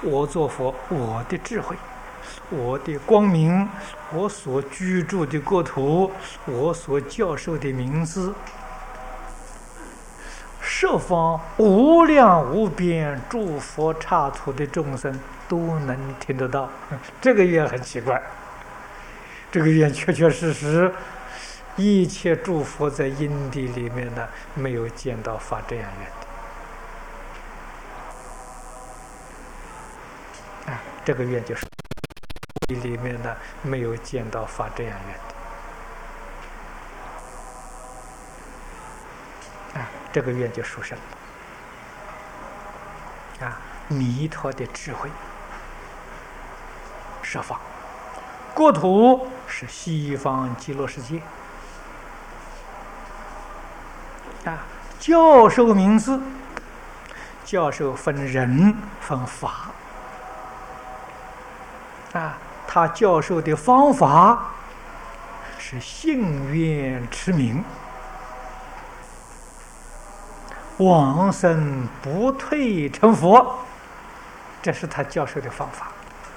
我做佛，我的智慧，我的光明，我所居住的国土，我所教授的名字，十方无量无边诸佛刹土的众生都能听得到。这个愿很奇怪，这个愿确确实实，一切诸佛在因地里面呢，没有见到发这样愿的。这个愿就是里面呢，没有见到发这样愿的。这个愿就殊胜了。弥陀的智慧，十方国土是西方极乐世界。教授名字，教授分人分法。他教授的方法是信愿持名，往生不退成佛，这是他教授的方法。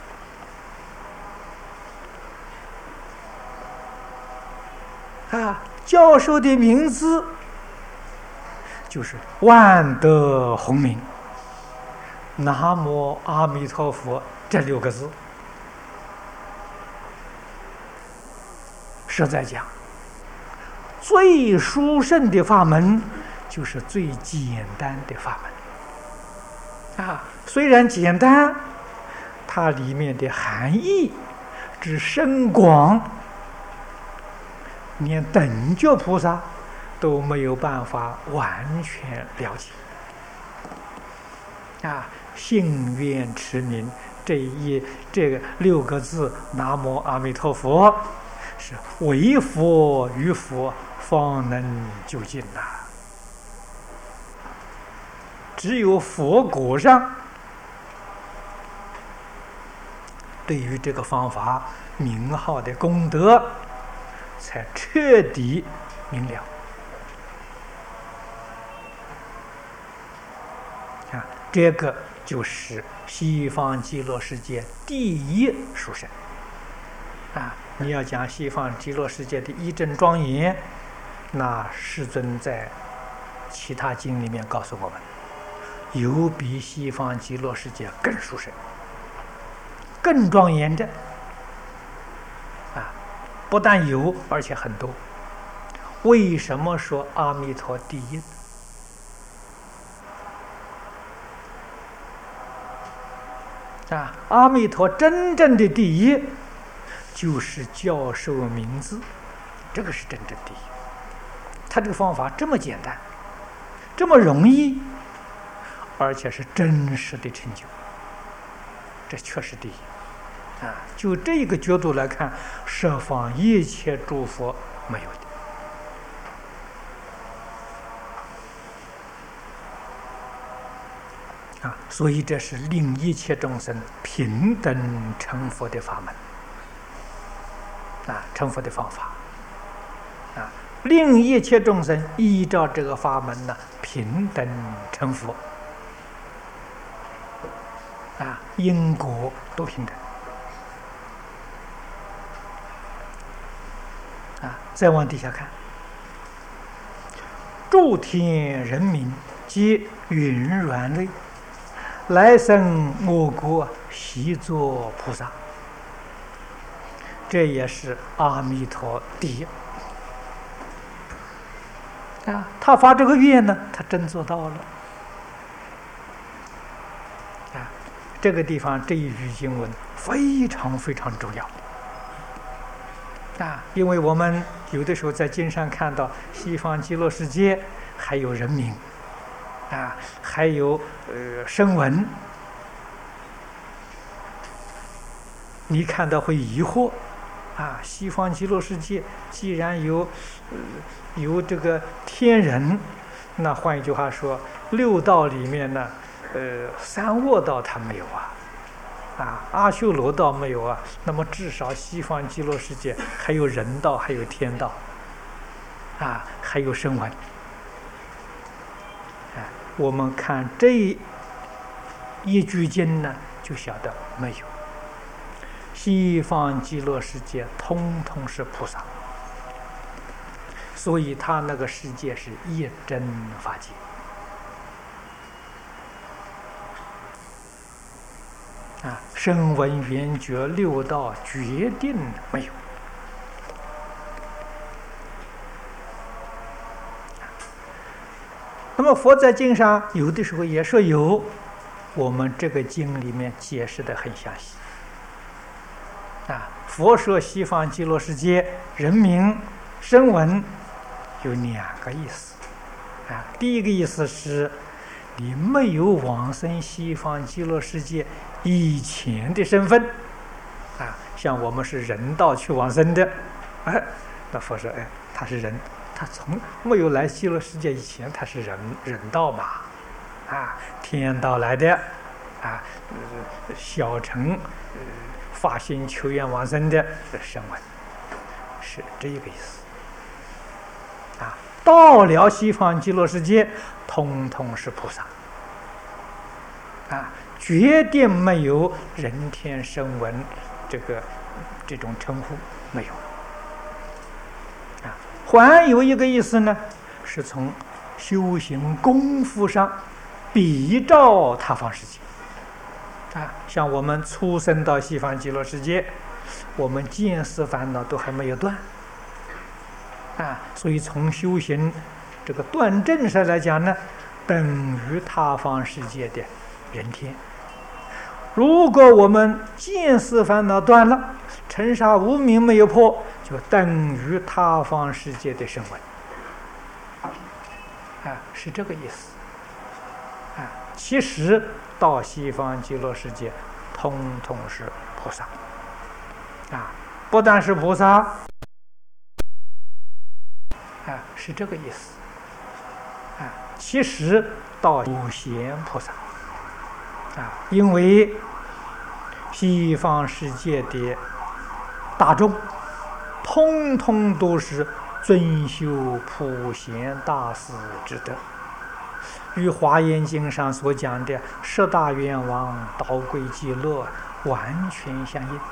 教授的名字就是万德洪名，南无阿弥陀佛这6个字。实在讲，最殊胜的法门就是最简单的法门。虽然简单，它里面的含义之深广，连等觉菩萨都没有办法完全了解。信愿持名这个6个字，南无阿弥陀佛，是唯佛与佛方能究竟呐。只有佛果上对于这个方法名号的功德才彻底明了。这个就是西方极乐世界第一殊胜。你要讲西方极乐世界的一真庄严，那世尊在其他经里面告诉我们，有比西方极乐世界更殊胜、更庄严的。不但有，而且很多。为什么说阿弥陀第一？阿弥陀真正的第一，就是教授名字，这个是真正第一。他这个方法这么简单，这么容易，而且是真实的成就，这确实第一。就这个角度来看，十方一切诸佛没有的。所以这是令一切众生平等成佛的法门。成佛的方法。令一切众生依照这个法门呢，平等成佛。因果都平等。再往底下看，诸天人民皆云软类，来生我国习作菩萨。这也是阿弥陀第一。他发这个愿呢，他真做到了。这个地方这一句经文非常非常重要。因为我们有的时候在经上看到西方极乐世界还有人名，还有声闻，你看到会疑惑，西方极乐世界既然有这个天人，那换一句话说，六道里面呢，三恶道它没有阿修罗道没有那么至少西方极乐世界还有人道，还有天道，还有声闻。我们看这一句经呢， 就晓得没有。西方极乐世界通通是菩萨，所以他那个世界是一真法界。声闻缘觉六道决定没有。那么佛在经上有的时候也说有，我们这个经里面解释得很详细。佛说西方极乐世界人名声闻有两个意思。第一个意思是你没有往生西方极乐世界以前的身份，像我们是人道去往生的，那佛说，他是人，他从没有来极乐世界以前，他是人道嘛，天道来的，小乘发心求愿往生的声闻，是这一个意思。到了西方极乐世界，通通是菩萨，决定没有人天声闻这种称呼，没有。还有一个意思呢，是从修行功夫上比照他方世界。像我们出生到西方极乐世界，我们见思烦恼都还没有断，所以从修行这个断正上来讲呢，等于他方世界的人天。如果我们见思烦恼断了，尘沙无明没有破，就等于他方世界的声闻，是这个意思。其实到西方极乐世界，通通是菩萨，不但是菩萨，是这个意思。其实到普贤菩萨，因为西方世界的大众，通通都是遵修普贤大士之德，与《华严经》上所讲的十大愿望导归极乐完全相应。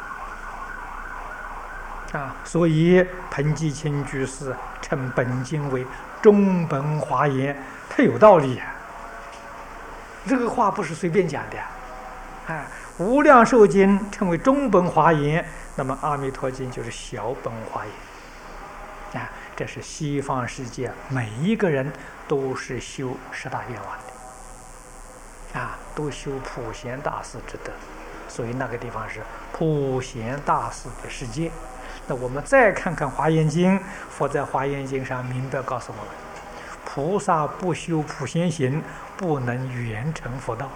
所以彭基清居士称本经为中本华严，它有道理。这个话不是随便讲的。无量寿经称为中本华严，那么阿弥陀经就是小本华严。这是西方世界每一个人都是修十大愿望的，都修普贤大士之德，所以那个地方是普贤大士的世界。那我们再看看《华严经》，佛在《华严经》上明白告诉我们，菩萨不修普贤行，不能圆成佛道。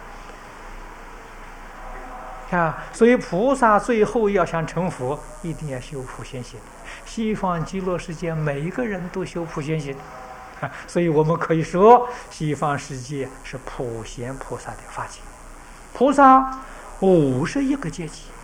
所以菩萨最后要想成佛，一定要修普贤行。西方极乐世界每一个人都修普贤行，所以我们可以说，西方世界是普贤菩萨的法界。菩萨51个阶级，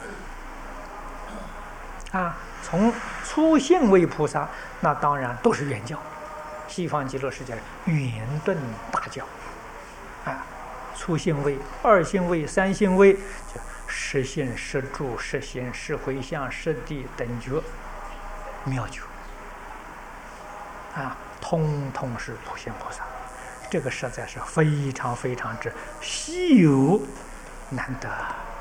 从初信为菩萨，那当然都是圆教。西方极乐世界圆顿大教，初信位、二信位、三信位，就十信、十住、十行、十回向、十地等觉、妙觉，通通是普贤菩萨。这个实在是非常非常之稀有难得。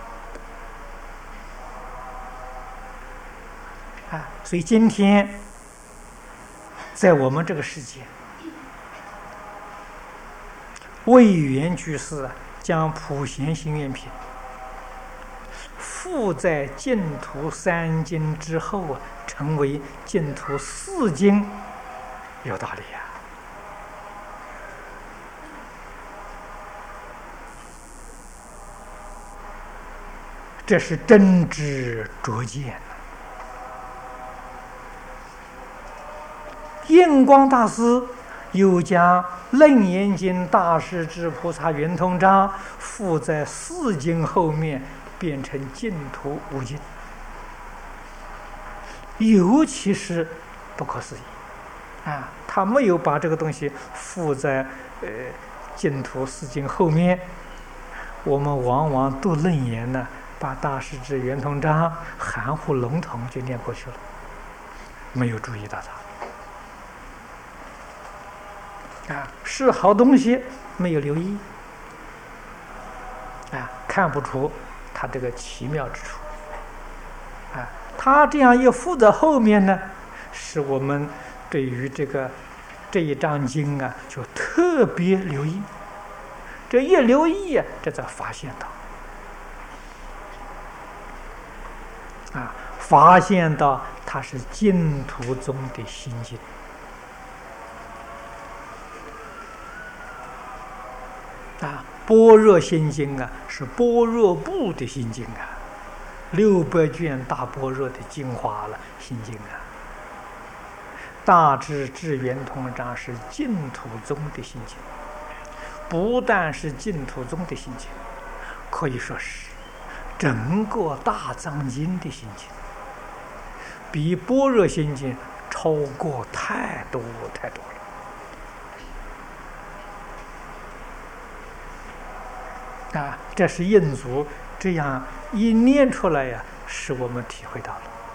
所以今天在我们这个世界，慧远居士将普贤行愿品附在净土3经之后，成为净土4经，有道理呀。这是真知灼见。印光大师又将《楞严经》大势至菩萨圆通章附在4经后面，变成净土5经，尤其是不可思议他没有把这个东西附在净土4经后面， 我们往往读楞严呢，把大势至圆通章含糊笼统就念过去了，没有注意到它。是好东西，没有留意，看不出它这个奇妙之处。它这样一附在后面呢，使我们对于这一章经啊，就特别留意。这一留意啊，这才发现到发现到它是净土宗的心经。般若心经啊，是般若部的心经600卷大般若的精华了，心经大智至圆通章是净土宗的心经，不但是净土宗的心经，可以说是整个大藏经的心经，比般若心经超过太多太多了。这是印祖这样一念出来呀，使我们体会到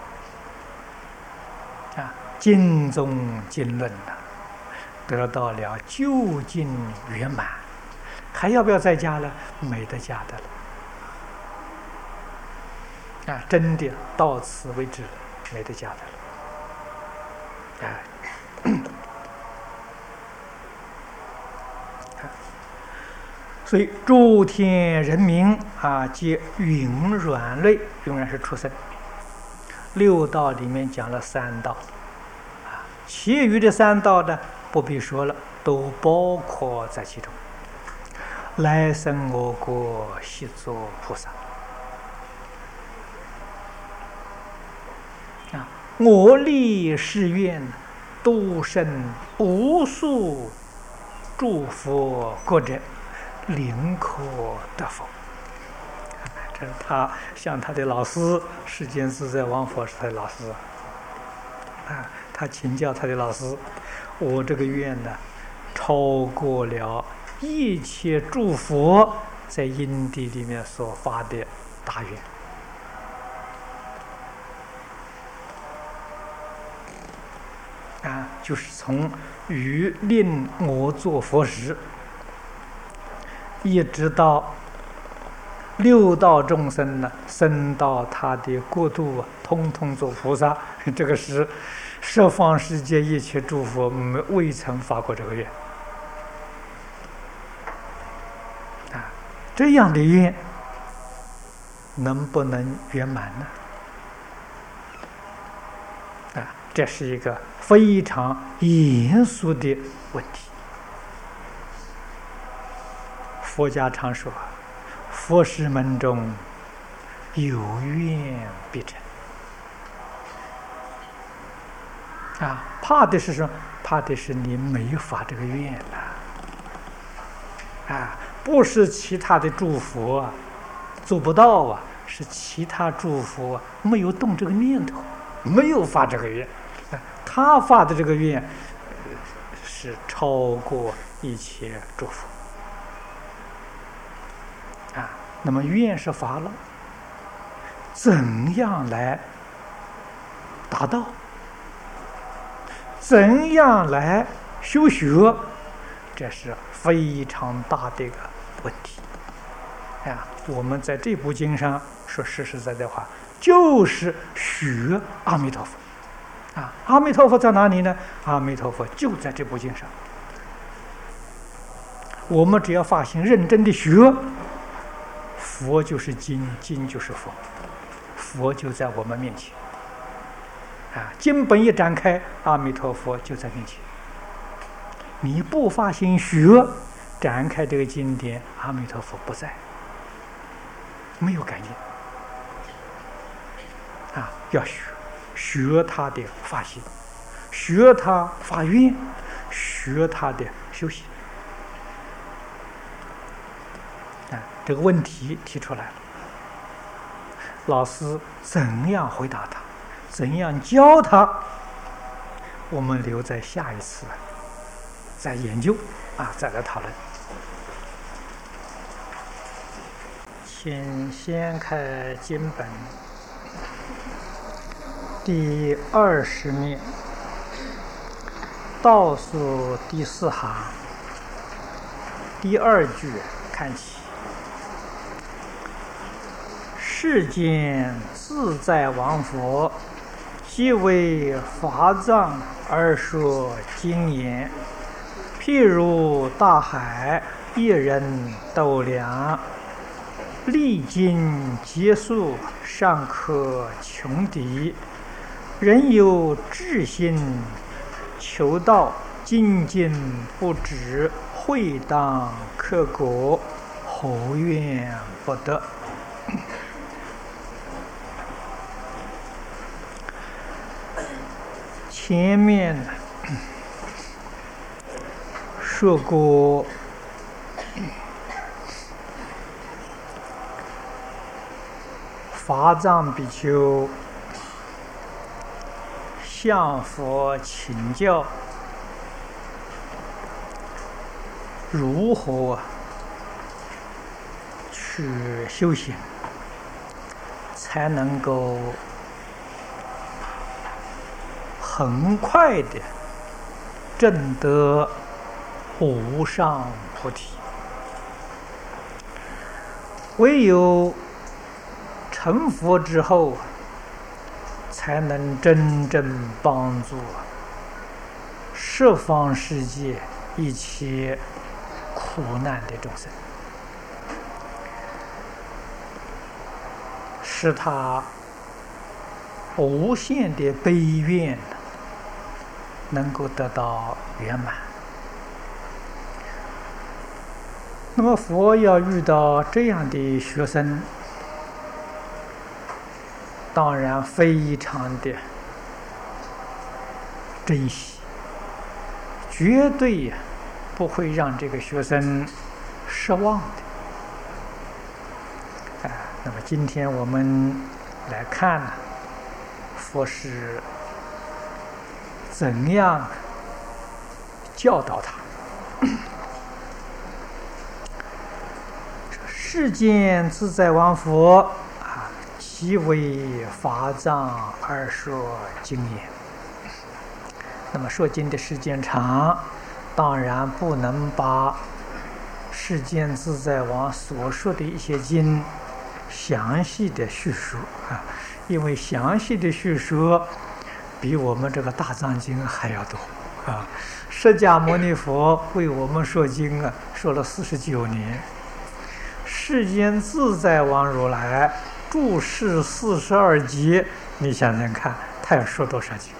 了经宗经论得到了究竟圆满，还要不要再加了？没得加的了真的到此为止，没得加的了所以诸天人民皆云软类，云软是出生。6道里面讲了3道其余的3道呢，不必说了，都包括在其中。来生我国悉作菩萨我立誓愿，度生无数诸佛国者，临可得佛。这是他向他的老师世间自在王佛是他的老师他请教他的老师，我这个愿呢，超过了一切诸佛在因地里面所发的大愿就是从于令我做佛时，一直到6道众生呢，升到他的国度通通做菩萨。这个是十方世界一切诸佛未曾发过这个愿这样的愿能不能圆满呢？这是一个非常严肃的问题。佛家常说，佛事门中有愿必成怕的是什么？怕的是你没发这个愿不是其他的诸佛做不到是其他诸佛没有动这个念头，没有发这个愿他发的这个愿是超过一切诸佛那么愿是发了，怎样来达到？怎样来修学？这是非常大的一个问题我们在这部经上说实实在在话，就是学阿弥陀佛阿弥陀佛在哪里呢？阿弥陀佛就在这部经上。我们只要发心认真的学，佛就是经，经就是佛，佛就在我们面前经本一展开，阿弥陀佛就在面前。你不发心学，展开这个经典，阿弥陀佛不在，没有感应要学他的发心，学他发愿，学他的修行这个问题提出来了，老师怎样回答他，怎样教他，我们留在下一次再研究再来讨论。 请先开经本第20面，倒数第4行第2句看起。世间自在王佛，即为法藏而说经言。譬如大海，一人斗量，历经劫数，尚可穷敌。人有志心求道，精进不止，会当克果，后愿不得。前面说过，法藏比丘向佛请教如何去修行，才能够很快的证得无上菩提。唯有成佛之后，才能真正帮助十方世界一切苦难的众生，使他无限的悲愿能够得到圆满。那么佛要遇到这样的学生，当然非常的珍惜，绝对不会让这个学生失望的。那么今天我们来看佛是怎样教导他。世间自在王佛即为法藏而说经言。那么说经的时间长，当然不能把世间自在王所说的一些经详细的叙述因为详细的叙述比我们这个大藏经还要多释迦牟尼佛为我们说经说了49年，世间自在王如来住世42劫，你想想看，他要说多少经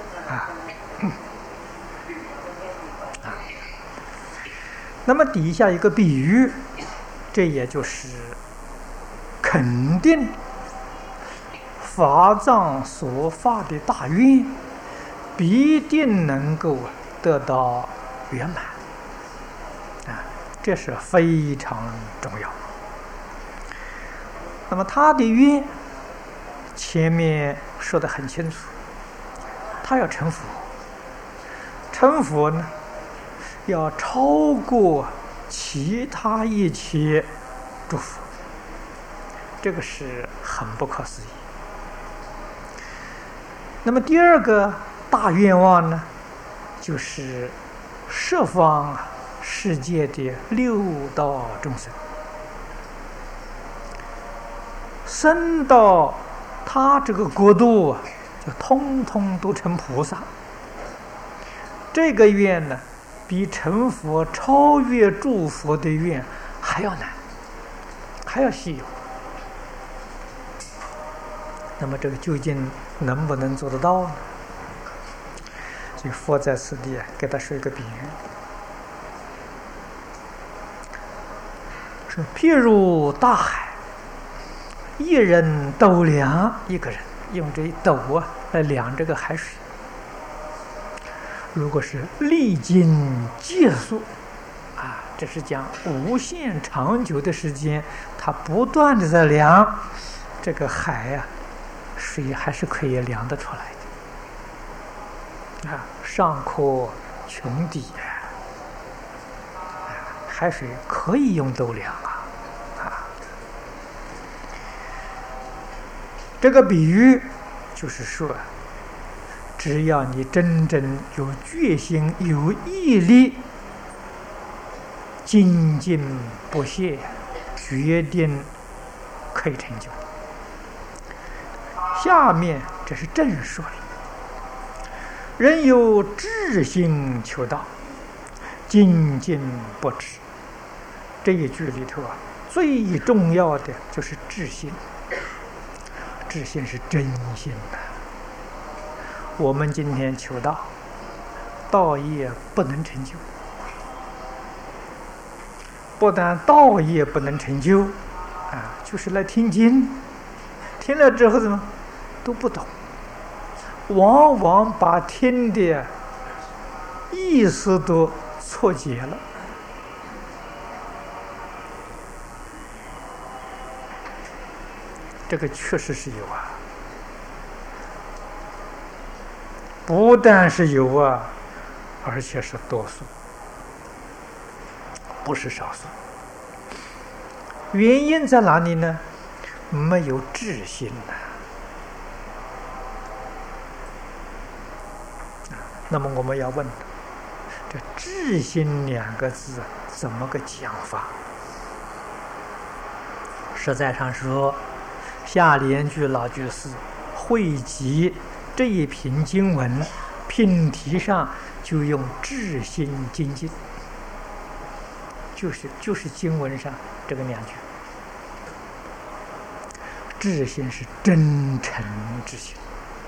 那么底下一个比喻，这也就是肯定法藏所发的大愿必定能够得到圆满这是非常重要。那么他的愿前面说得很清楚，他要成佛，成佛呢要超过其他一切诸佛，这个是很不可思议。那么第二个大愿望呢，就是十方世界的六道众生升到他这个国度就通通都成菩萨。这个愿呢比成佛超越诸佛的愿还要难，还要稀有。那么这个究竟能不能做得到呢？所以佛在此地给他说一个比喻，说譬如大海，一人斗量，一个人用这一斗来量这个海水，如果是历经劫数这是讲无限长久的时间，他不断的在量这个海水还是可以量得出来的上可穷底海水可以用斗量这个比喻就是说，只要你真正有决心、有毅力，精进不懈，决定可以成就。下面这是正说了：人有志心求道，精进不止。这一句里头最重要的就是志心。志心是真心的。我们今天求道，道业不能成就，不但道业不能成就，就是来听经，听了之后怎么都不懂，往往把听的意思都错解了。这个确实是有不但是有而且是多数，不是少数。原因在哪里呢？没有志心那么我们要问，这志心两个字怎么个讲法？实在上说，下联句老居士汇集这一品经文，品题上就用志心精进，就是经文上这个两句。志心是真诚之心。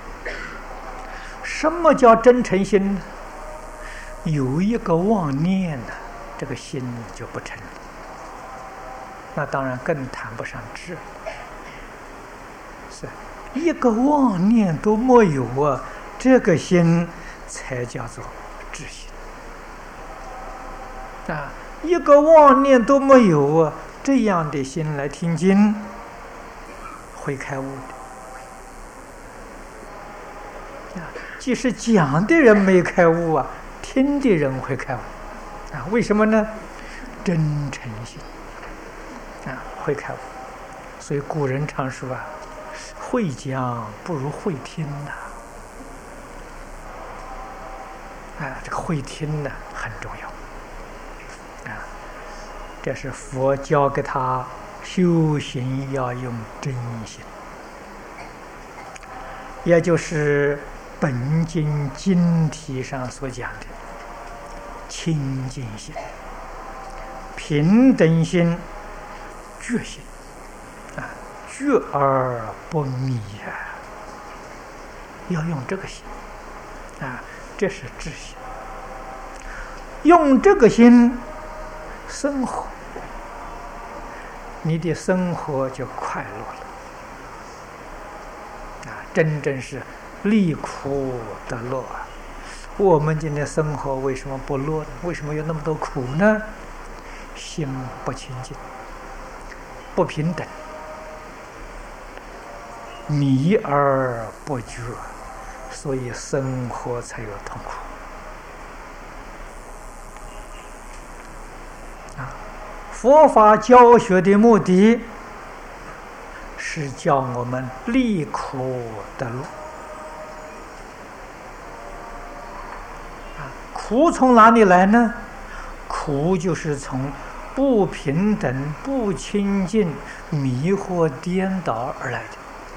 什么叫真诚心呢？有一个妄念呢，这个心就不成了，那当然更谈不上志了。是一个妄念都没有这个心才叫做志心一个妄念都没有这样的心来听经，会开悟的。即使讲的人没开悟听的人会开悟为什么呢？真诚心会开悟。所以古人常说会讲不如会听这个会听呢很重要这是佛教给他修行要用真心，也就是本经经题上所讲的清净心、平等心、觉心觉而不迷要用这个心这是志心。用这个心生活，你的生活就快乐了真正是离苦得乐我们今天生活为什么不乐呢？为什么有那么多苦呢？心不清净，不平等，迷而不觉，所以生活才有痛苦佛法教学的目的是叫我们离苦得乐苦从哪里来呢？苦就是从不平等、不清净、迷惑颠倒而来的。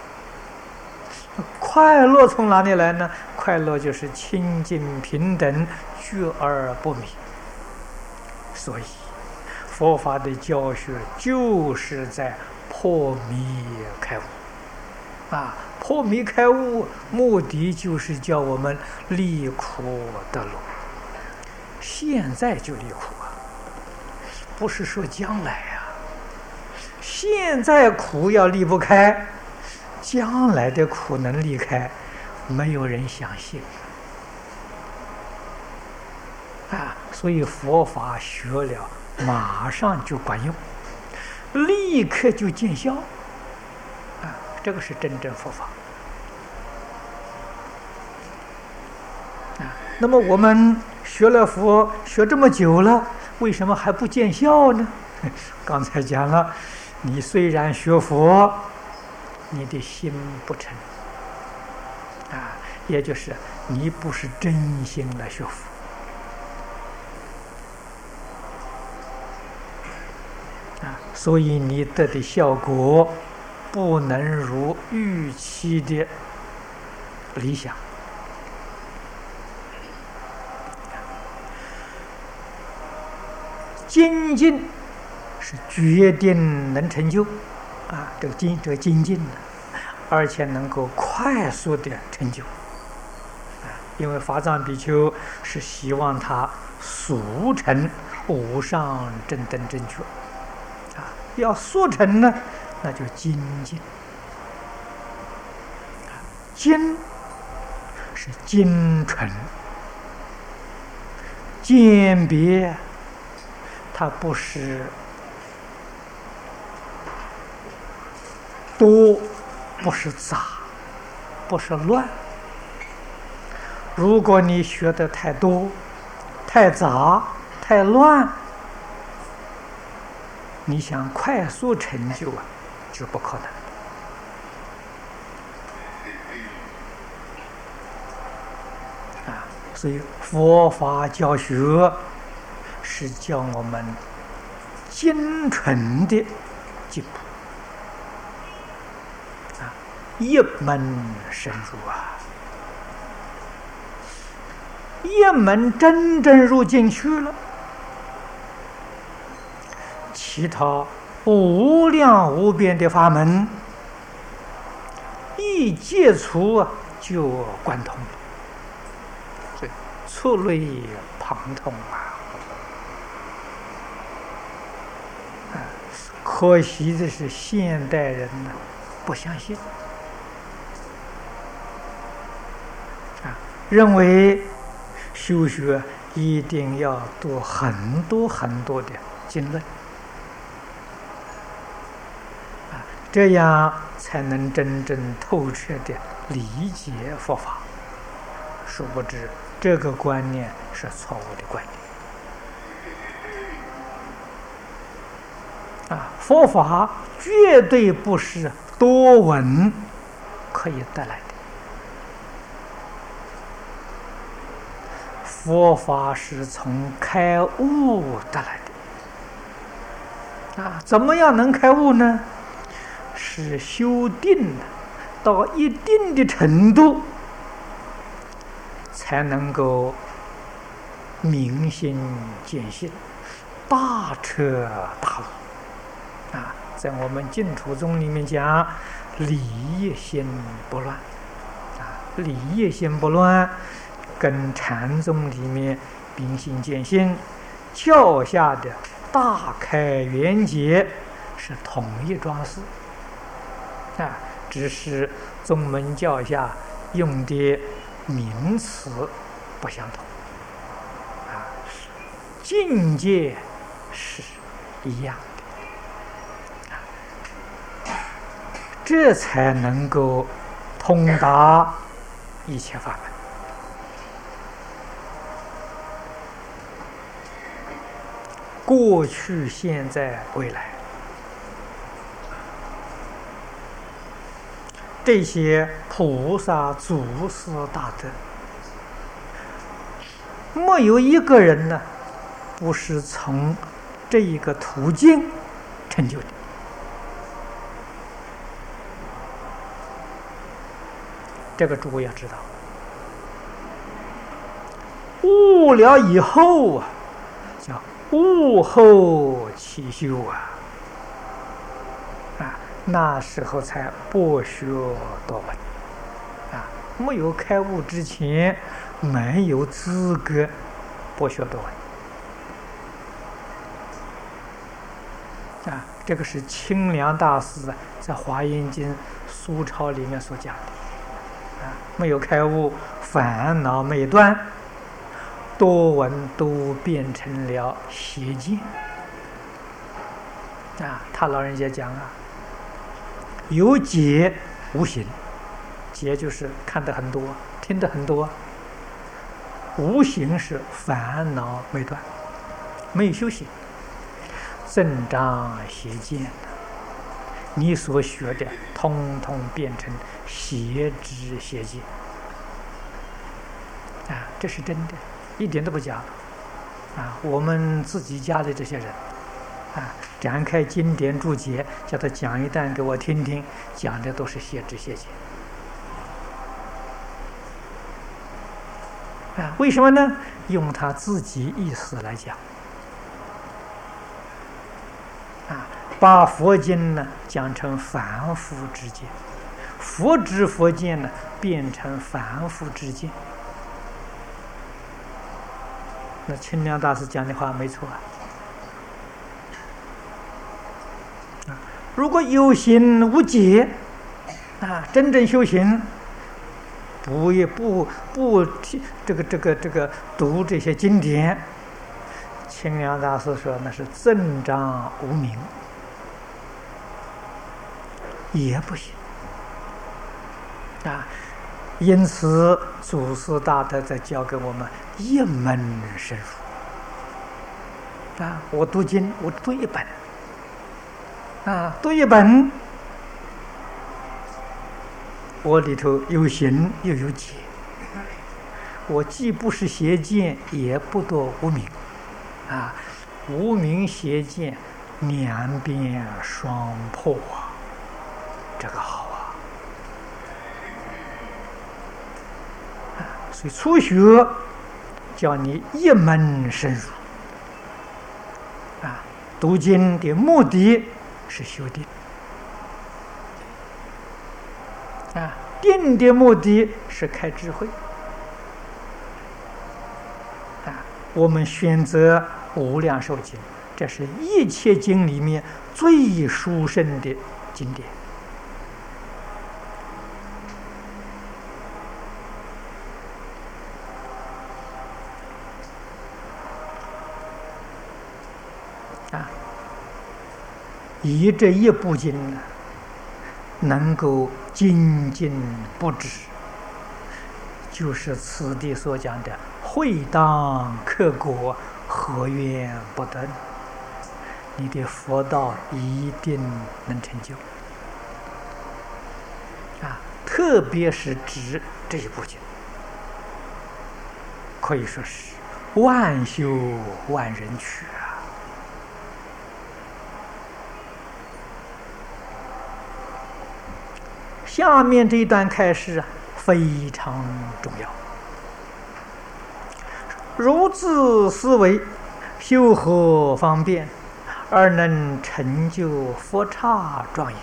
快乐从哪里来呢？快乐就是清净平等，觉而不迷。所以佛法的教学就是在破迷开悟破迷开悟目的就是叫我们离苦得乐。现在就离苦不是说将来现在苦要离不开，将来的苦能离开，没有人相信所以佛法学了马上就管用，立刻就见效这个是真正佛法那么我们学了佛学这么久了，为什么还不见效呢？刚才讲了，你虽然学佛你的心不诚啊，也就是你不是真心来学佛啊，所以你得的效果不能如预期的理想。精进是决定能成就啊，这个精进呢，而且能够快速的成就啊，因为法藏比丘是希望他速成无上正等正觉啊，要速成呢，那就精进啊，精是精纯鉴别。它不是多，不是杂，不是乱。如果你学的太多、太杂、太乱，你想快速成就啊，就不可能。啊，所以佛法教学是教我们精纯的进步啊，一门深入啊，一门真正入进去了，其他无量无边的法门一接触啊，就贯通了，所以触类旁通啊。可惜的是，现代人呢不相信啊，认为修学一定要读很多很多的经论啊，这样才能真正透彻的理解佛法。殊不知，这个观念是错误的观念。佛法绝对不是多闻可以得来的，佛法是从开悟得来的。怎么样能开悟呢？是修定到一定的程度，才能够明心见性，大彻大悟。在我们净土宗里面讲，理业心不乱理业心不乱，跟禅宗里面明心见性教下的大开圆解是同一桩事只是宗门教下用的名词不相同境界是一样。这才能够通达一切法门。过去、现在、未来，这些菩萨、祖师大德，没有一个人呢，不是从这一个途径成就的。这个诸位要知道，悟了以后啊，叫悟后起修那时候才博学多闻没有开悟之前，没有资格博学多闻这个是清凉大师在《华严经·疏钞》里面所讲的。没有开悟，烦恼没断，多闻都变成了邪见他老人家讲有解无行，解就是看得很多，听得很多，无行是烦恼没断，没有修行，增长邪见， 你所学的通通变成邪知邪见啊！这是真的，一点都不假啊！我们自己家的这些人啊，展开经典注解，叫他讲一段给我听听，讲的都是邪知邪见啊！为什么呢？用他自己意思来讲啊，把佛经呢讲成凡夫之见，佛知佛见呢变成凡夫之见。那清凉大师讲的话没错啊！如果有心无解啊，真正修行，不这个读这些经典，清凉大师说那是增长无明，也不行啊。因此，祖师大德在教给我们一门深入啊！我读经，我读一本啊，读一本，我里头有行又有解，我既不是邪见，也不堕无明啊！无明邪见两边双破啊，这个好。所以初学叫你一门深入啊，读经的目的是修定啊，定的目的是开智慧啊。我们选择无量寿经，这是一切经里面最殊胜的经典。以这一部经能够精进不止，就是此地所讲的会当克果，何怨不得，你的佛道一定能成就啊！特别是指这一部经，可以说是万修万人去啊！下面这一段开示啊，非常重要。如自思维，修何方便，而能成就佛刹庄严？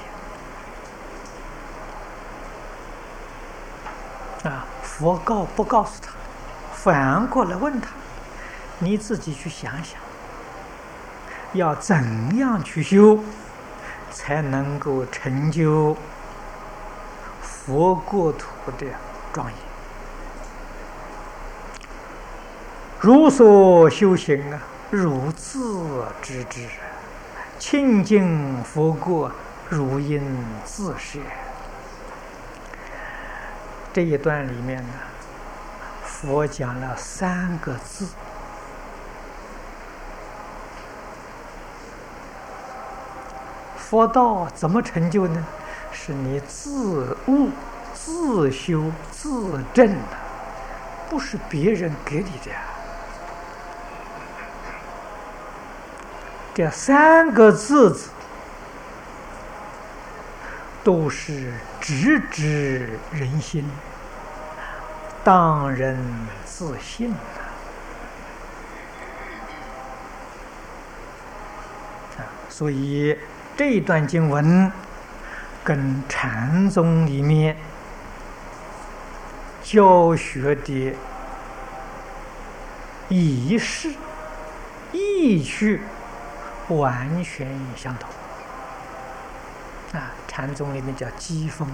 啊，佛不告诉他，反过来问他，你自己去想想，要怎样去修，才能够成就佛国土的庄严？如所修行啊，如自知之；清净佛国，如应自摄。这一段里面呢，佛讲了3个字。佛道怎么成就呢？是你自悟、自修、自证的，不是别人给你的。这3个字都是直指人心，当人自信所以这一段经文跟禅宗里面教学的仪式意趣完全相同禅宗里面叫机锋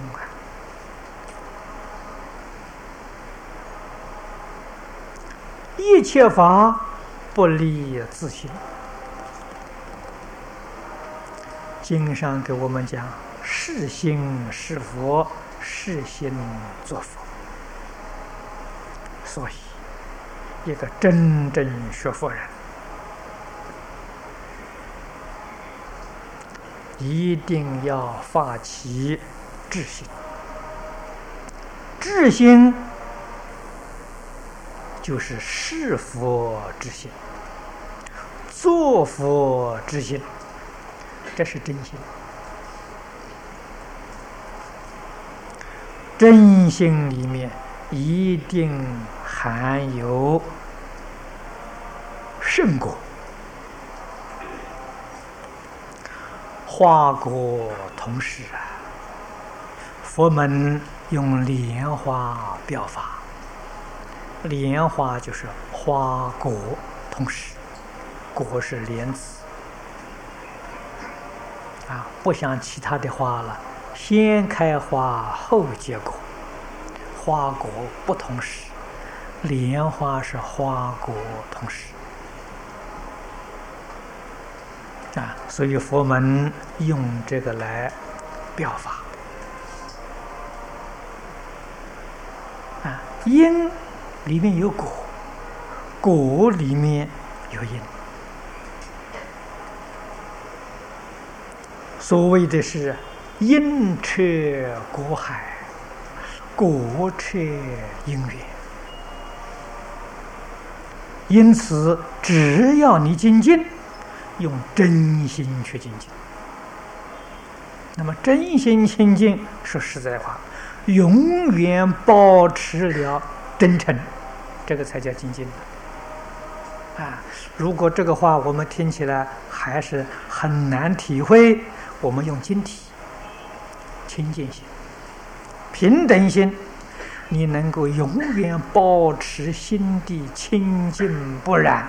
一切法不离自性。经上给我们讲，是心是佛，是心作佛。所以一个真正学佛人一定要发起志心。志心就是事佛之心，做佛之心，这是真心。真心里面一定含有圣果，花果同时啊。佛门用莲花表法，莲花就是花果同时，果是莲子啊，不像其他的花了，先开花后结果，花果不同时，莲花是花果同时啊，所以佛门用这个来表法啊，因里面有果，果里面有因。所谓的是因彻果海，果彻因缘。因此，只要你精进，用真心去精进，那么真心清净，说实在话，永远保持了真诚，这个才叫精进啊！如果这个话我们听起来还是很难体会，我们用经体、清净心、平等心，你能够永远保持心地清净不染，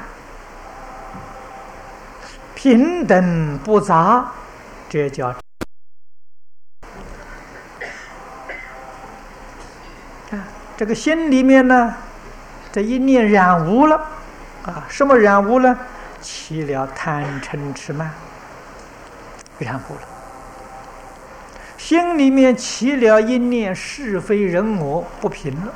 平等不杂，这叫这个心里面呢，这一念染污了啊，什么染污了？起了贪嗔痴慢，染污了。心里面起了一念是非人我不平了，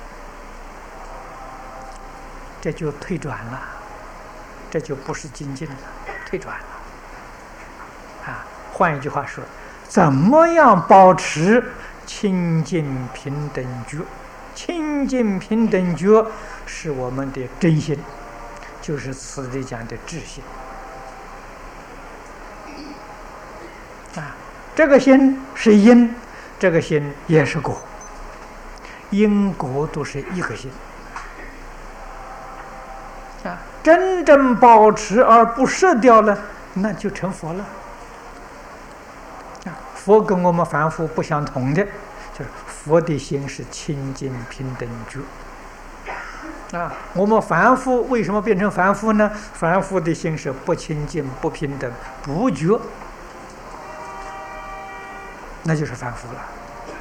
这就退转了，这就不是精进了，退转了。啊，换一句话说，怎么样保持清净平等觉？清净平等觉是我们的真心，就是此地讲的智心啊。这个心是因，这个心也是果，因果都是一个心啊。真正保持而不失掉了，那就成佛了啊。佛跟我们凡夫不相同的，就是佛的心是清净平等觉啊。我们凡夫为什么变成凡夫呢？凡夫的心是不清净、不平等、不觉，那就是凡夫了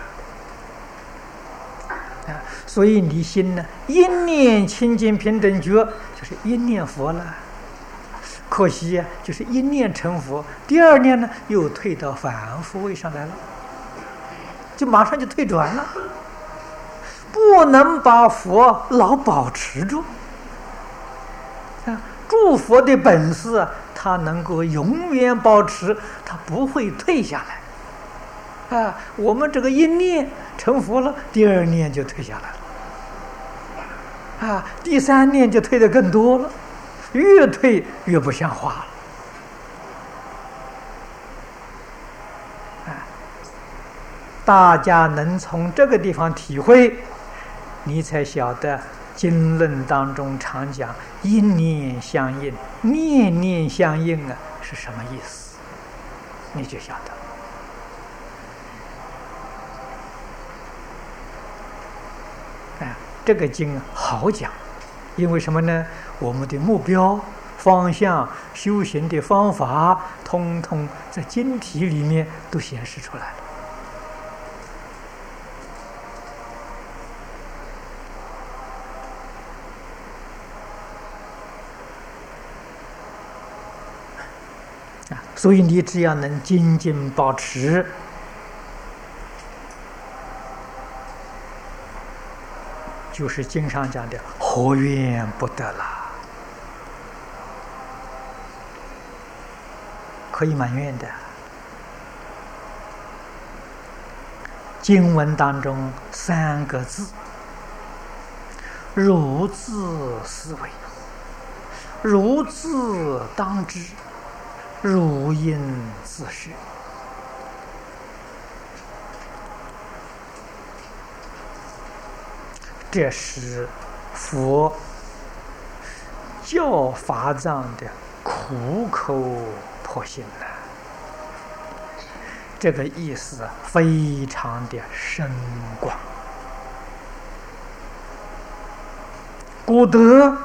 啊。所以你心呢，一念清净平等觉，就是一念佛了。可惜呀，就是一念成佛，第二念呢又退到凡夫位上来了，就马上就退转了，不能把佛老保持住啊。诸佛的本事啊，他能够永远保持，他不会退下来啊。我们这个一念成佛了，第二念就退下来了啊，第三念就退得更多了，越退越不像话了。大家能从这个地方体会，你才晓得经论当中常讲一念相应，念念相应啊是什么意思，你就晓得。这个经好讲，因为什么呢？我们的目标、方向、修行的方法，通通在经体里面都显示出来了。所以你只要能精进保持，就是经上讲的合愿不得了，可以满愿的经文当中3个字：如自思维，如自当知，如应自是。这是佛教法藏的苦口婆心呐，这个意思非常的深广。古德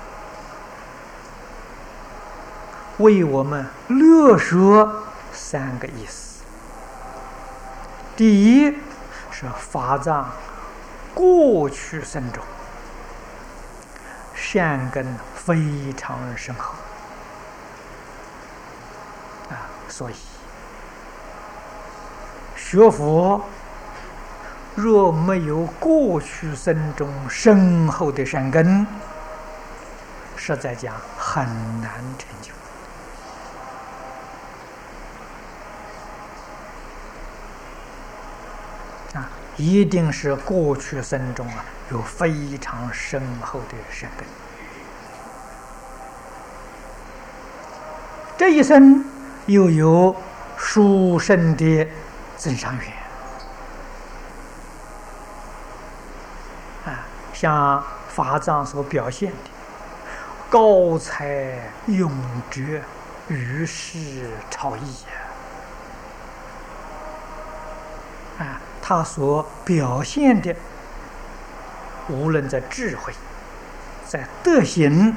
为我们略说3个意思。第一是法藏过去生中善根非常深厚所以学佛若没有过去生中深厚的善根，实在讲很难成就一定是过去生中有非常深厚的善根，这一生又有殊胜的增上缘像法藏所表现的高才永绝，于世超逸他所表现的，无论在智慧、在德行、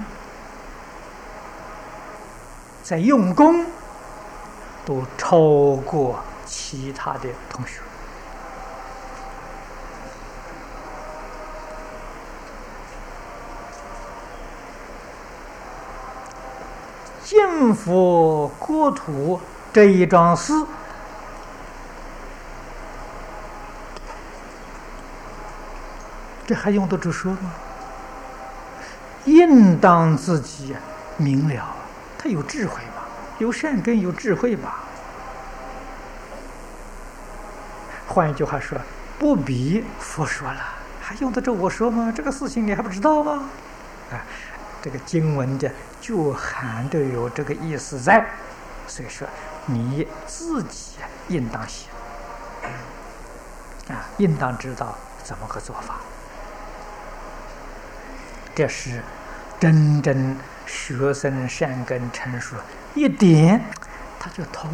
在用功，都超过其他的同学。净佛国土这一桩事，这还用得着说吗？应当自己明了，他有智慧嘛，有善根，有智慧嘛。换一句话说，不必佛说了，还用得着我说吗？这个事情你还不知道吗？这个经文的就含的有这个意思在，所以说你自己应当写应当知道怎么个做法。这是真正学生善根成熟，一点他就通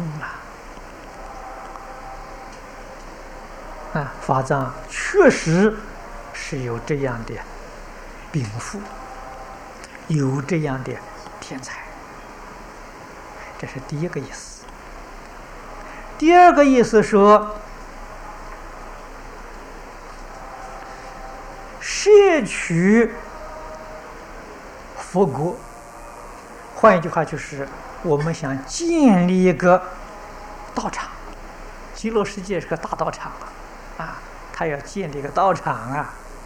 了法藏确实是有这样的禀赋，有这样的天才，这是第一个意思。第二个意思说，摄取佛国，换一句话就是我们想建立一个道场，极乐世界是个大道场他要建立一个道场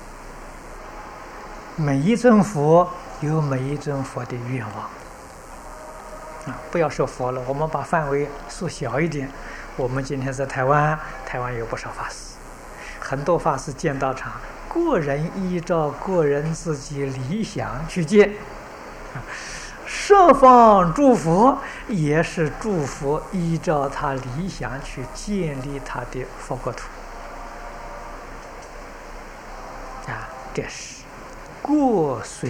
每一尊佛有每一尊佛的愿望不要说佛了，我们把范围缩小一点。我们今天在台湾有不少法师，很多法师建道场，个人依照个人自己理想去建设方诸佛也是诸佛依照他理想去建立他的佛国土这是过随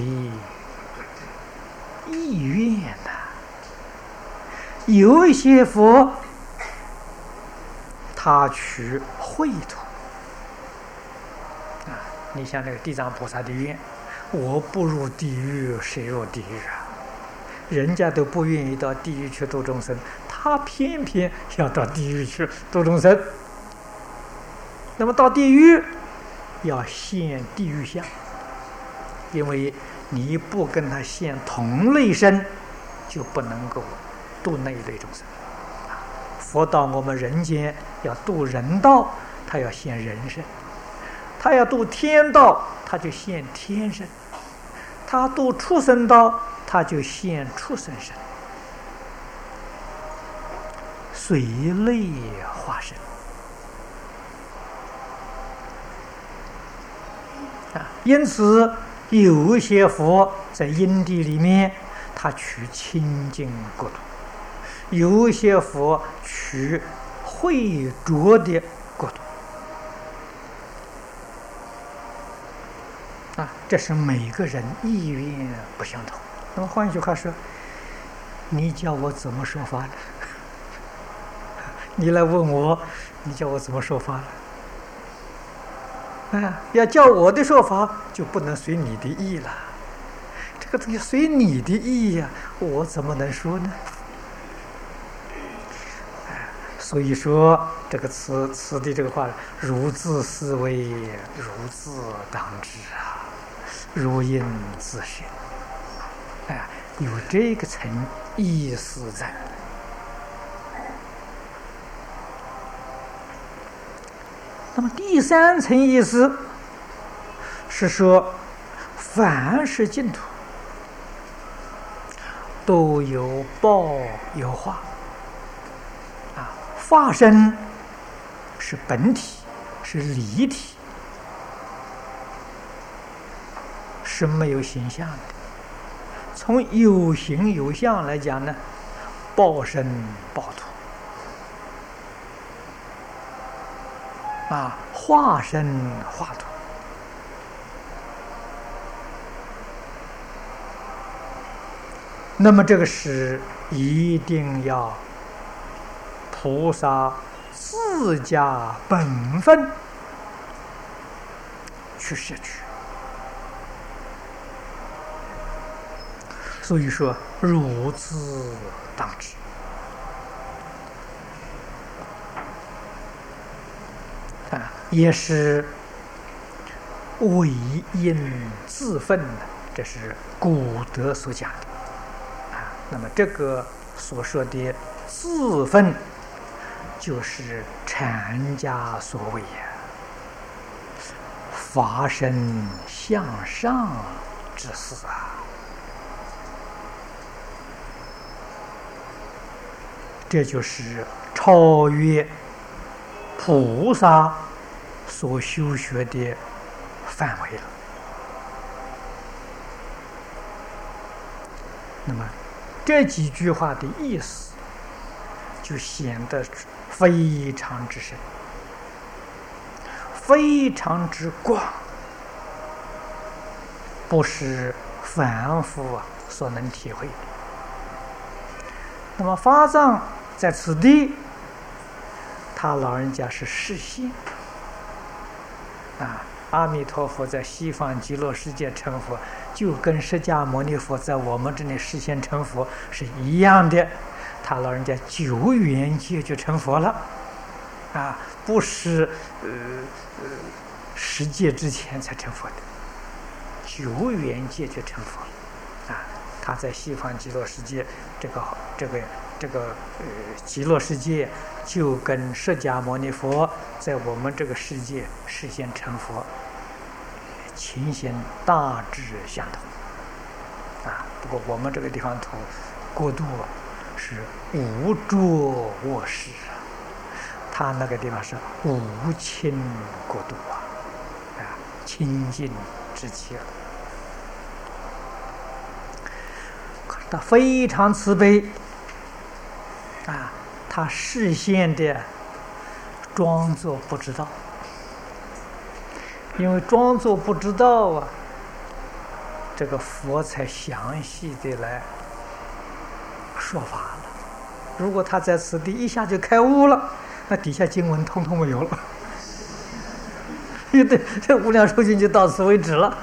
意愿有一些佛他取秽土你像那个地藏菩萨的愿，我不入地狱谁入地狱人家都不愿意到地狱去度众生，他偏偏要到地狱去度众生。那么到地狱要现地狱相，因为你不跟他现同类身，就不能够度那一类众生。佛到我们人间要度人道，他要现人身；他要度天道，他就现天身；他度畜生道，他就现畜生身，随类化身因此有些佛在因地里面，他取清净国土；有些佛取秽浊的国土。这是每个人意愿不相同。那么换一句话说，你叫我怎么说法呢？你来问我，你叫我怎么说法了？要叫我的说法，就不能随你的意了。这个东西随你的意呀，我怎么能说呢？所以说这个词的这个话，如自思维，如自当知啊，如应自寻。有这个层意思在。那么第三层意思是说，凡是净土都有报有化。化身是本体，是离体，是没有形象的。从有形有相来讲呢，报身报土，化身化土。那么这个是一定要菩萨自家本分去摄取。所以说如自当知。也是为因自分的，这是古德所讲的。那么这个所说的自分，就是禅家所谓法身向上之事这就是超越菩萨所修学的范围了。那么这几句话的意思就显得非常之深，非常之广，不是凡夫所能体会的。那么法藏在此地，他老人家是示现阿弥陀佛在西方极乐世界成佛，就跟释迦牟尼佛在我们这里示现成佛是一样的。他老人家9缘界就成佛了，不是10界之前才成佛的，9缘界就成佛了他在西方极乐世界这个极乐世界，就跟释迦牟尼佛在我们这个世界实现成佛，情形大致相同不过我们这个地方土国度是无着卧室他那个地方是无亲国度清净之气了。他非常慈悲他示现的装作不知道，因为装作不知道这个佛才详细的来说法了。如果他在此地一下就开悟了，那底下经文通通没有了，对，这无量寿经就到此为止了。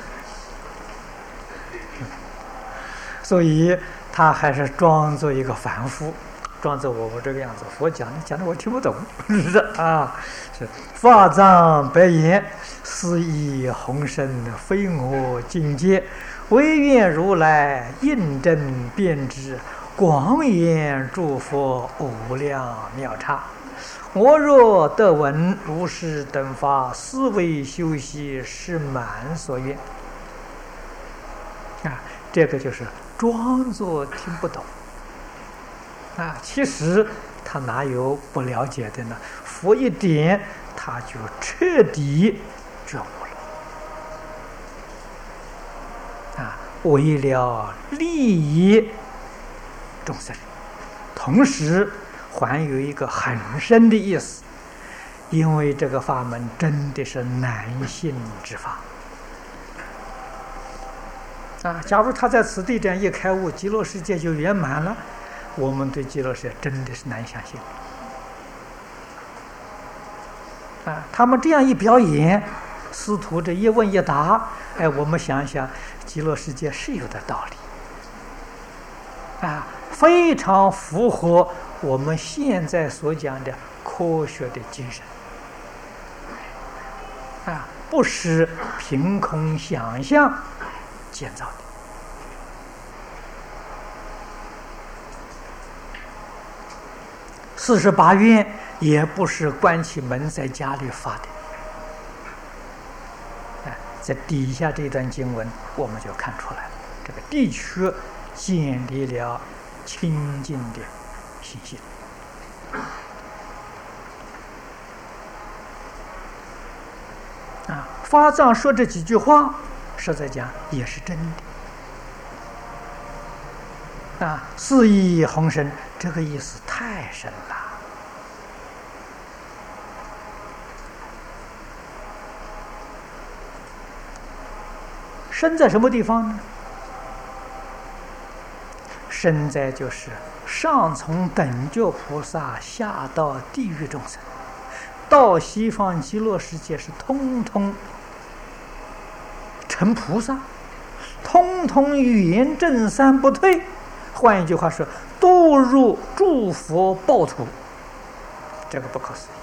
所以他还是装作一个凡夫，装作我们这个样子。佛讲的我听不懂，是是法藏白言，斯以宏深非我境界，唯愿如来印证遍知，广言诸佛无量妙刹。我若得闻如是等法，思维修习，是满所愿。这个就是装作听不懂其实他哪有不了解的呢？佛一点，他就彻底觉悟为了利益众生，同时还有一个很深的意思，因为这个法门真的是难信之法啊！假如他在此地这样一开悟，极乐世界就圆满了，我们对极乐世界真的是难相信啊！他们这样一表演，师徒这一问一答，哎，我们想想，极乐世界是有点道理啊，非常符合我们现在所讲的科学的精神啊，不是凭空想象建造的。48愿也不是关起门在家里发的。在底下这段经文，我们就看出来了，这个的确建立了清净的信心。啊，法藏说这几句话，实在讲也是真的。啊，四意宏深，这个意思太深了。身在什么地方呢？身在就是上从等觉菩萨，下到地狱众生，到西方极乐世界是通通成菩萨，通通圆正三不退。换一句话说，都入诸佛报土，这个不可思议。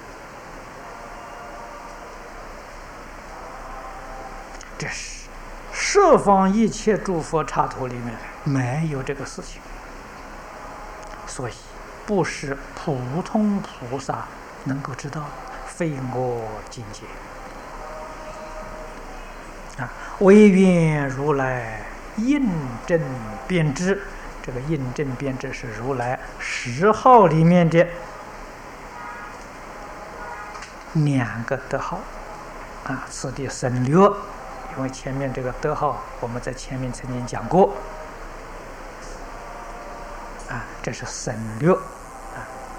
这是十方一切诸佛刹土里面没有这个事情，所以不是普通菩萨能够知道，非我境界啊！唯愿如来印证遍知，这个印证遍知是如来10号里面的2个德号啊，此地省略。因为前面这个德号我们在前面曾经讲过啊，这是省略啊。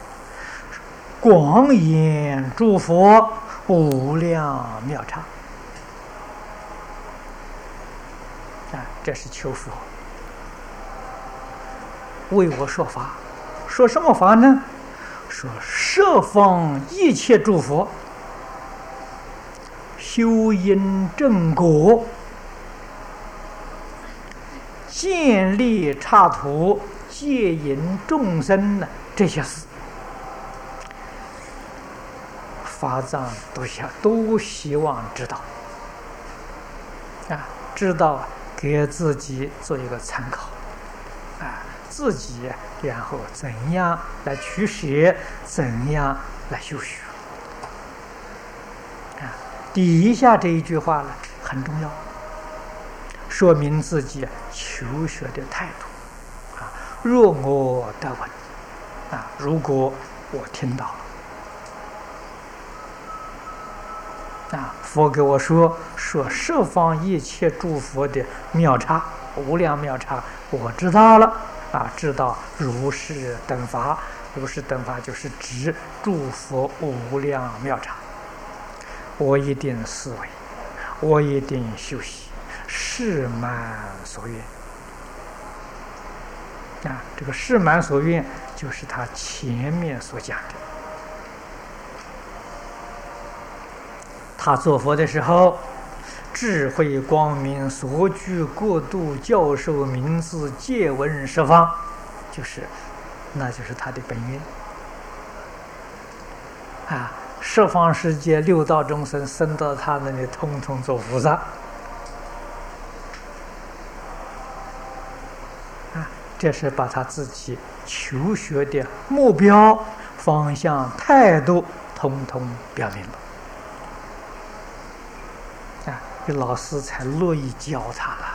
广演诸佛无量妙刹啊，这是求佛为我说法。说什么法呢？说十方一切诸佛修因正果，建立刹土，戒引众生呢，这些事，法藏都希望知道啊，知道给自己做一个参考啊，自己然后怎样来取舍，怎样来修学。底下这一句话呢很重要，说明自己求学的态度啊。若我得闻啊，如果我听到了啊，佛给我说十方一切诸佛的妙刹，无量妙刹，我知道了啊，知道如是等法，如是等法就是指诸佛无量妙刹。我一定思维，我一定修习，誓满所愿啊！这个誓满所愿就是他前面所讲的。他做佛的时候，智慧光明所具过度教授名字戒闻十方，那就是他的本愿啊。十方世界六道众生生到他那里，通通做菩萨啊！这是把他自己求学的目标、方向、态度，通通表明了啊！老师才乐意教他了。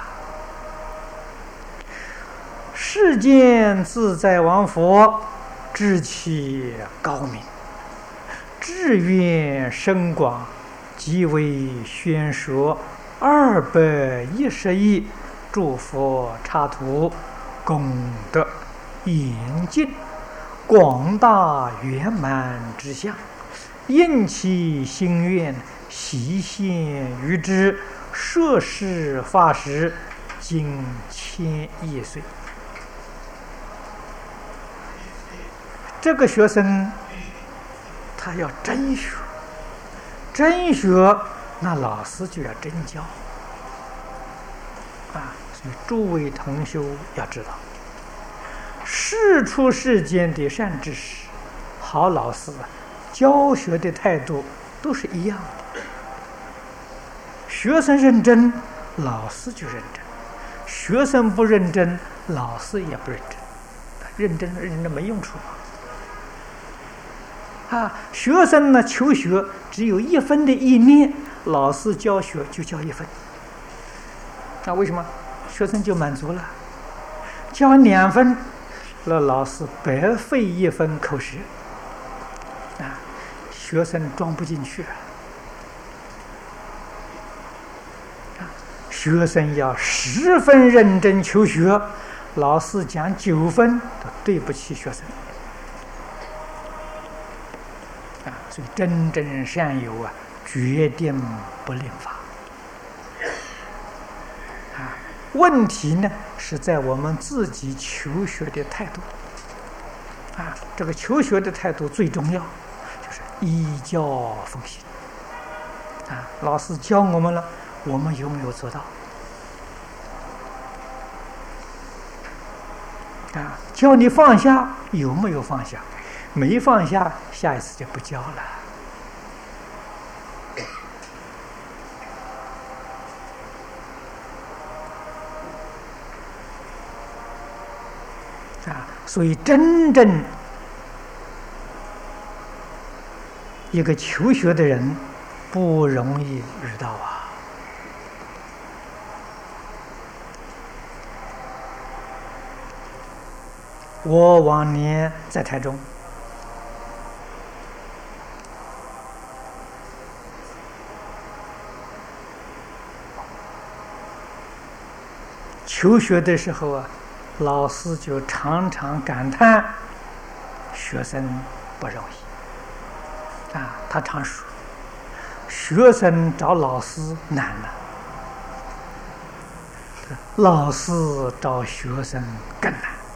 世间自在王佛，志气高明。志愿深广，极为宣说210亿诸佛刹土功德严净，广大圆满之相，应其心愿，悉现于之，摄事法时，经千亿岁。这个学生他要真学，真学那老师就要真教啊！所以诸位同修要知道，世出世间的善知识、好老师教学的态度都是一样的。学生认真，老师就认真；学生不认真，老师也不认真。认真没用处啊！学生呢求学只有1分的意念，老师教学就教1分。那为什么？学生就满足了。教2分，那老师白费1分口舌啊，学生装不进去学生要10分认真求学，老师讲9分，都对不起学生所以真正善友决定不吝乏问题呢是在我们自己求学的态度这个求学的态度最重要，就是依教奉行老师教我们了，我们有没有做到教你放下，有没有放下？没放下，下一次就不教了所以真正一个求学的人不容易遇到我往年在台中求学的时候老师就常常感叹学生不容易他常说学生找老师难了，老师找学生更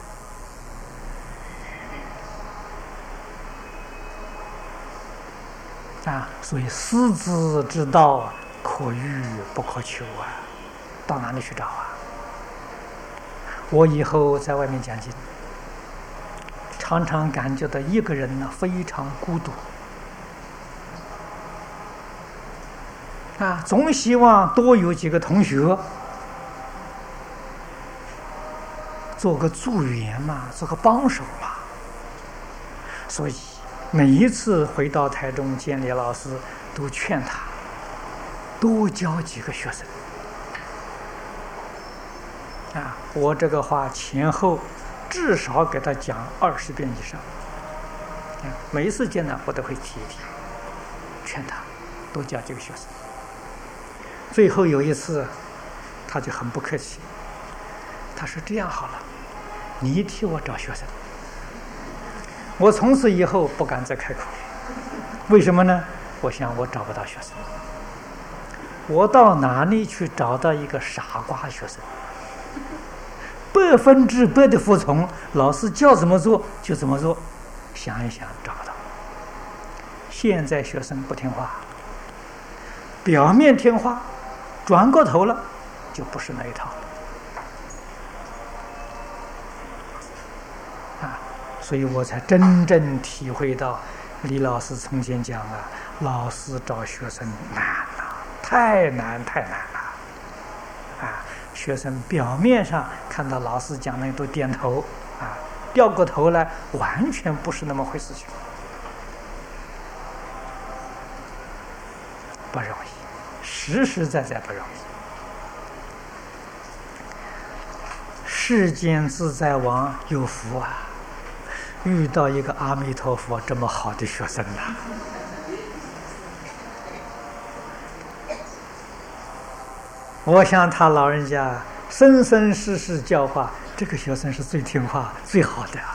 难所以师资之道可遇不可求到哪里去找我以后在外面讲经，常常感觉到一个人非常孤独总希望多有几个同学做个助缘嘛，做个帮手嘛。所以每一次回到台中见李老师，都劝他多教几个学生我这个话前后至少给他讲20遍以上每一次见呢我都会提一提，劝他多教几个学生。最后有一次他就很不客气，他说这样好了，你替我找学生。我从此以后不敢再开口，为什么呢？我想我找不到学生，我到哪里去找到一个傻瓜学生100%的服从，老师叫怎么做就怎么做，想一想找不到。现在学生不听话，表面听话，转过头了就不是那一套了所以我才真正体会到李老师从前讲老师找学生难太难了学生表面上看到老师讲的都点头掉过头来完全不是那么回事情，不容易，实实在在不容易。世间自在王有福遇到一个阿弥陀佛这么好的学生我想他老人家生生世世教化，这个学生是最听话、最好的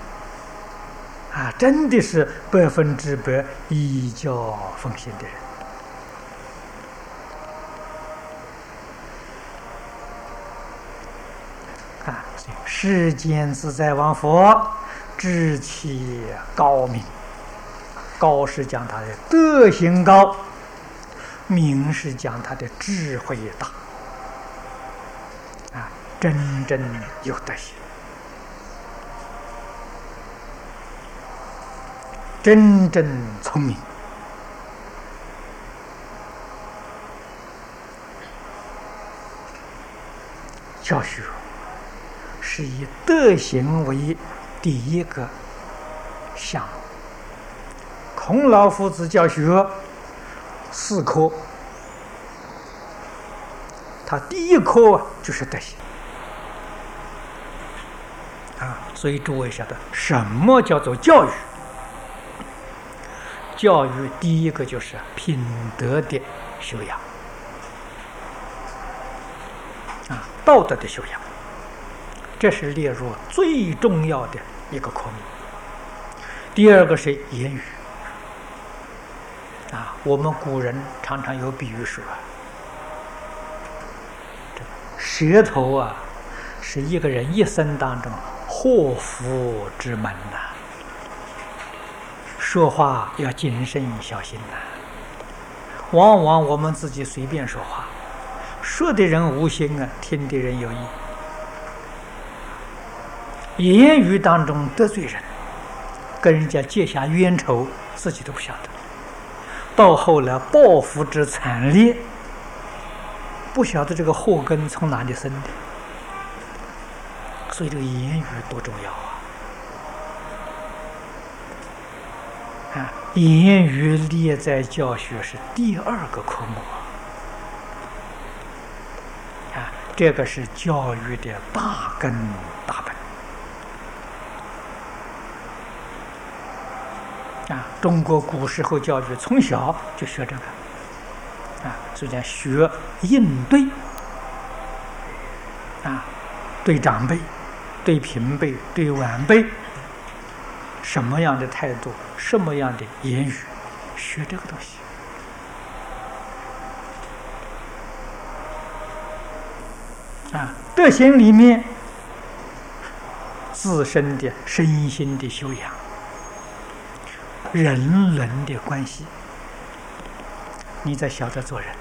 真的是100%依教奉行的人世间自在王佛，志气高明。高是讲他的德行高，明是讲他的智慧大真正有德行，真正聪明。教学是以德行为第一个项目。孔老夫子教学4科，他第一科就是德行所以诸位晓得什么叫做教育？教育第一个就是品德的修养道德的修养，这是列入最重要的一个科目。第二个是言语我们古人常常有比喻说舌头是一个人一生当中祸福之门说话要谨慎小心往往我们自己随便说话，说的人无心听的人有意，言语当中得罪人，跟人家结下冤仇，自己都不晓得，到后来报复之惨烈，不晓得这个祸根从哪里生的。所以这个言语多重要言语列在教学是第2个科目这个是教育的大根大本中国古时候教育从小就学这个所以讲学应对对长辈、对平辈、对晚辈什么样的态度，什么样的言语，学这个东西德行里面自身的身心的修养，人伦的关系，你才晓得做人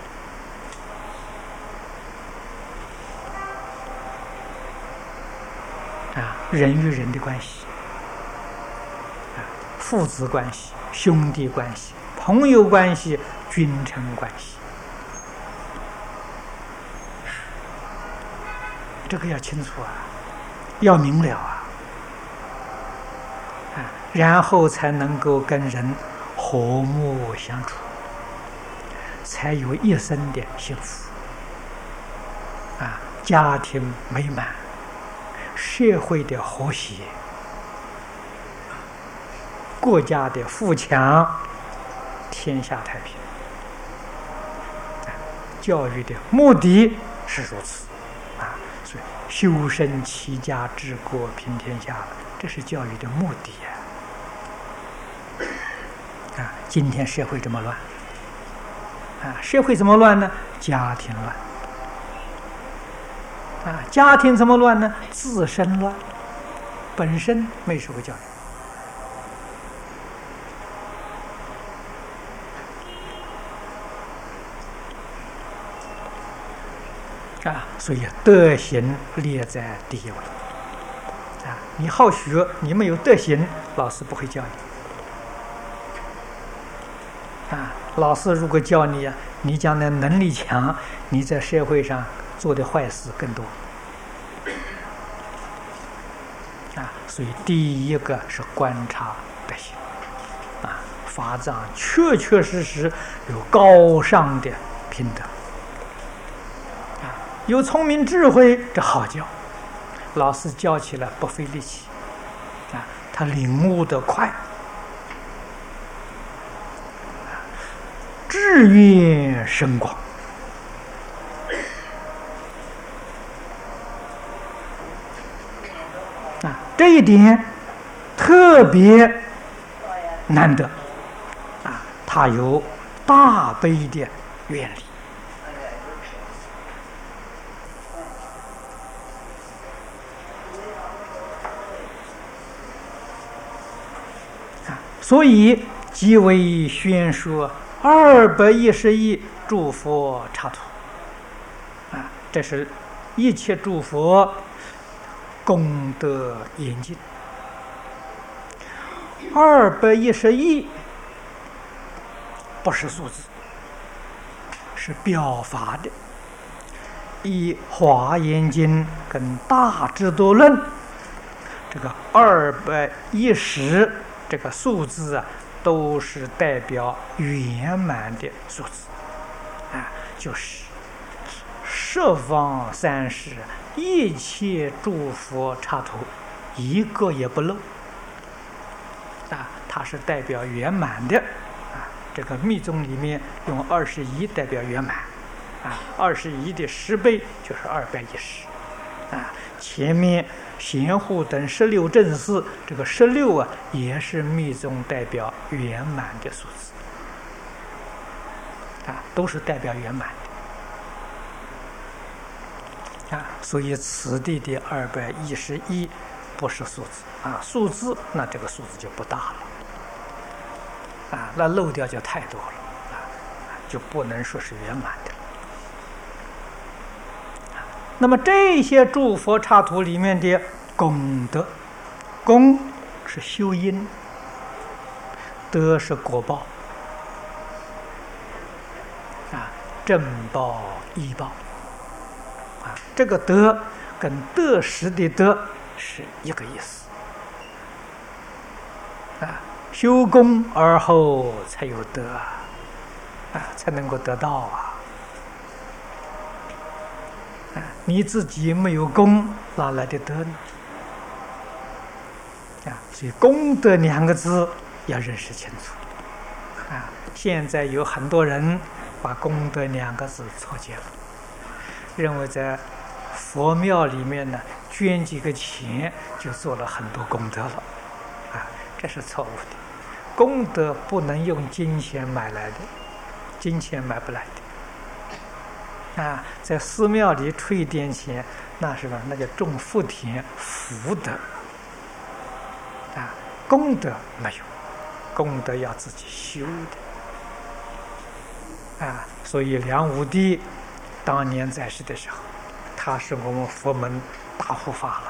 人与人的关系父子关系、兄弟关系、朋友关系、君臣关系，这个要清楚要明了然后才能够跟人和睦相处，才有一生的幸福家庭美满，社会的和谐，国家的富强，天下太平。教育的目的是如此所以修身齐家治国平天下，这是教育的目的今天社会这么乱社会怎么乱呢？家庭乱家庭怎么乱呢？自身乱，本身没受过教育所以德行列在第一位你好学，你没有德行，老师不会教你老师如果教你你将来能力强，你在社会上做的坏事更多所以第一个是观察德行法藏确确实实有高尚的品德有聪明智慧，这好教，老师教起来不费力气他领悟得快，智愿深广这一点特别难得啊，它有大悲的愿力。所以即为宣说210亿诸佛刹土啊，这是一切诸佛功德严尽。210亿不是数字，是表法的。以《华严经》跟《大智度论》这个210这个数字啊，都是代表圆满的数字啊，就是十方三世一切诸佛刹土一个也不漏啊，它是代表圆满的啊。这个密宗里面用21代表圆满啊，21的10倍就是210啊。前面贤护等16正士，这个16啊，也是密宗代表圆满的数字啊，都是代表圆满的啊。所以此地的211不是数字啊，数字那这个数字就不大了啊，那漏掉就太多了啊，就不能说是圆满的。那么这些诸佛刹土里面的功德，功是修因，德是果报啊，正报依报啊，这个德跟得失的德是一个意思啊，修功而后才有德啊，才能够得到啊。你自己没有功，哪来的德呢？啊，所以功德2个字要认识清楚啊。现在有很多人把功德2个字错解了，认为在佛庙里面呢捐几个钱就做了很多功德了啊，这是错误的。功德不能用金钱买来的，金钱买不来的。啊，在寺庙里出一点钱，那是吧？那叫种福田福德啊，功德没有，功德要自己修的啊。所以梁武帝当年在世的时候，他是我们佛门大护法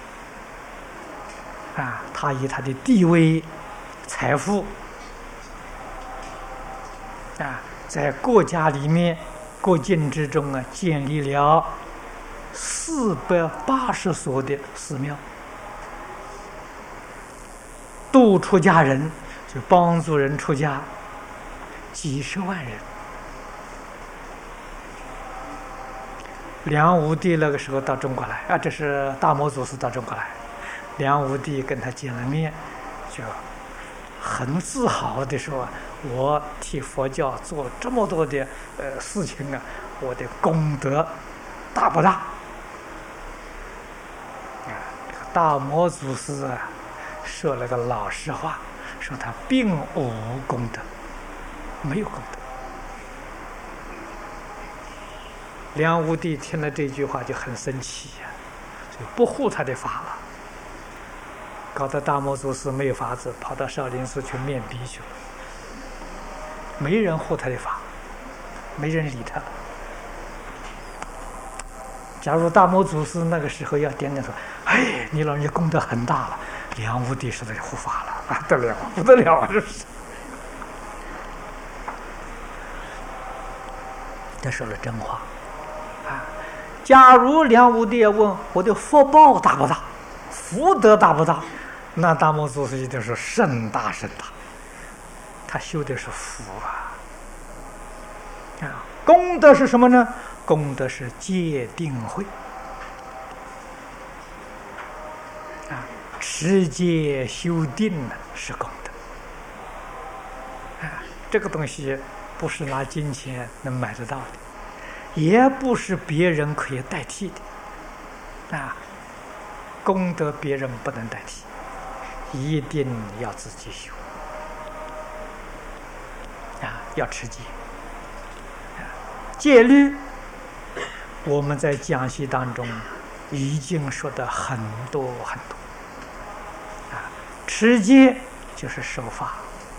了啊。他以他的地位、财富啊，在国家里面。国境之中啊，建立了480所的寺庙，度出家人，就帮助人出家，几十万人。梁武帝那个时候到中国来啊，这是大摩祖师到中国来，梁武帝跟他见了面，就很自豪地说：“我替佛教做这么多的事情啊，我的功德大不大？”啊，这个大摩祖师啊，说了个老实话，说他并无功德，没有功德。梁武帝听了这句话就很生气呀，就不护他的法了。搞得大摩祖师没有法子，跑到少林寺去面壁去了。没人护他的法，没人理他。假如大摩祖师那个时候要点点说：“哎，你老人家功德很大了。”梁武帝说的护法了啊，得了不得了啊！这是，他说了真话啊。假如梁武帝要问我的福报大不大，福德大不大？那大摩祖师一定是甚大甚大，他修的是福啊！功德是什么呢？功德是戒定慧啊，持戒修定呢是功德啊。这个东西不是拿金钱能买得到的，也不是别人可以代替的啊。 功德别人不能代替，一定要自己修要持戒。戒律我们在讲习当中已经说的很多很多持戒就是守法，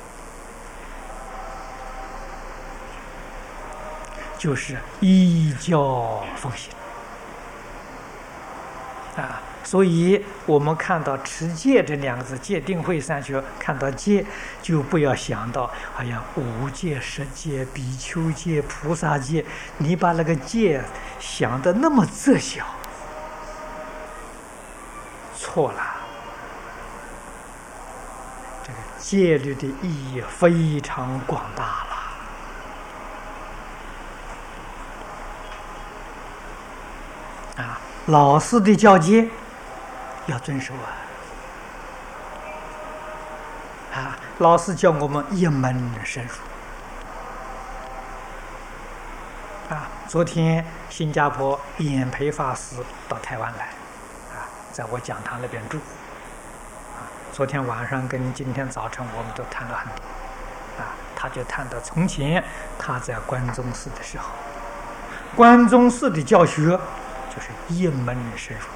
就是依教奉行所以我们看到持戒这两个字，戒定慧三学，看到戒就不要想到哎呀五戒、十戒、比丘戒、菩萨戒，你把那个戒想得那么窄小，错了。这个戒律的意义非常广大了老师的教诫要遵守老师教我们一门深入昨天新加坡演培法师到台湾来在我讲堂那边住昨天晚上跟今天早晨我们都谈了很多他就谈到从前他在关中寺的时候，关中寺的教学就是一门深入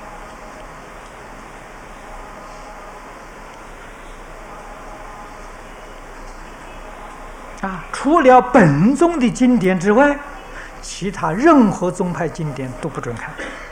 除了本宗的经典之外，其他任何宗派经典都不准看